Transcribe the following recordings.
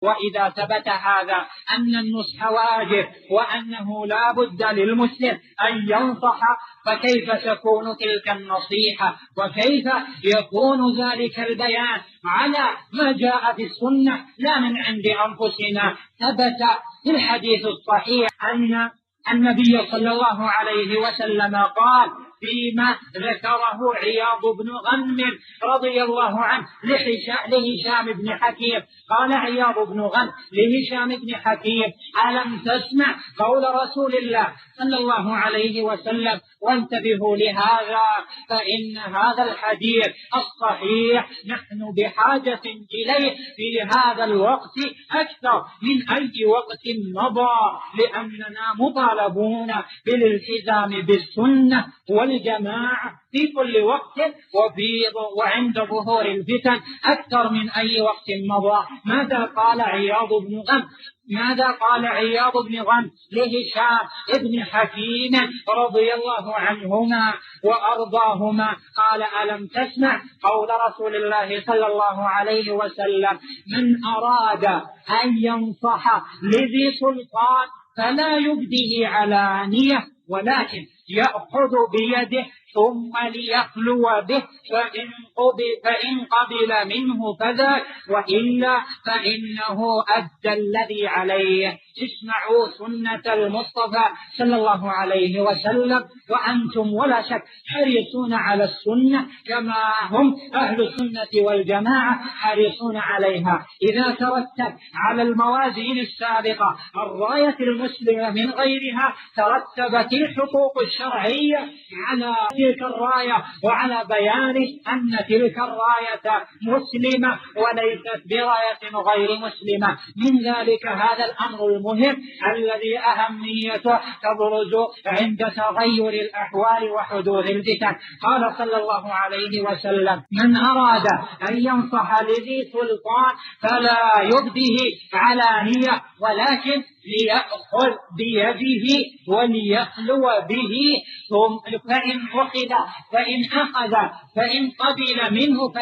وإذا ثبت هذا أن النصح واجب وأنه لا بد للمسلم أن ينصح، فكيف تكون تلك النصيحة وكيف يكون ذلك البيان على ما جاء في السنة لا من عند أنفسنا؟ ثبت في الحديث الصحيح أن النبي صلى الله عليه وسلم قال فيما ذكره عياض بن غنم رضي الله عنه لهشام بن حكيم، قال عياض بن غنم لهشام بن حكيم: ألم تسمع قول رسول الله صلى الله عليه وسلم؟ وانتبهوا لهذا، فإن هذا الحديث الصحيح نحن بحاجة إليه في هذا الوقت أكثر من أي وقت مضى، لأننا مطالبون بالالتزام بالسنة والجماعة في كل وقت وعند ظهور الفتن أكثر من أي وقت مضى. ماذا قال عياض بن غنم لهشام بن حكيم رضي الله عنهما وأرضاهما؟ قال: ألم تسمع قول رسول الله صلى الله عليه وسلم: من أراد أن ينصح لذي سلطان فلا يبديه علانية، ولكن يأخذ بيده ثم ليخلو به، فإن قبل منه فذاك، وإلا فإنه أدى الذي عليه. اسمعوا سنة المصطفى صلى الله عليه وسلم، وأنتم ولا شك حريصون على السنة كما هم أهل السنة والجماعة حريصون عليها. إذا ترتب على الموازين السابقة الراية المسلمة من غيرها، ترتبت الحقوق الشرعية على تلك الراية وعلى بيان أن تلك الراية مسلمة وليست براية غير مسلمة. من ذلك هذا الأمر المهم الذي أهميته تبرز عند تغير الأحوال وحدوث الفتن. قال صلى الله عليه وسلم: من أراد أن ينصح لذي سلطان فلا يبده علانية، ولكن ليأخذ بيده وليخلو به، فإن قبل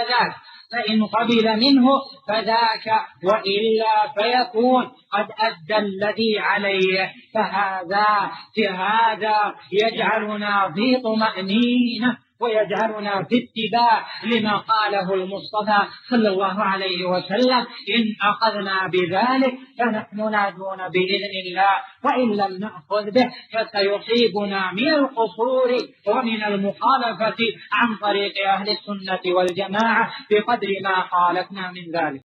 منه فذاك، وإلا فيكون قد أدى الذي عليه. فهذا يجعلنا في طمأنينة ويجعلنا في اتباع لما قاله المصطفى صلى الله عليه وسلم. إن أخذنا بذلك فنحن ناجون بإذن الله، وإن لم نأخذ به فسيصيبنا من القصور ومن المخالفة عن طريق أهل السنة والجماعة بقدر ما خالفنا من ذلك.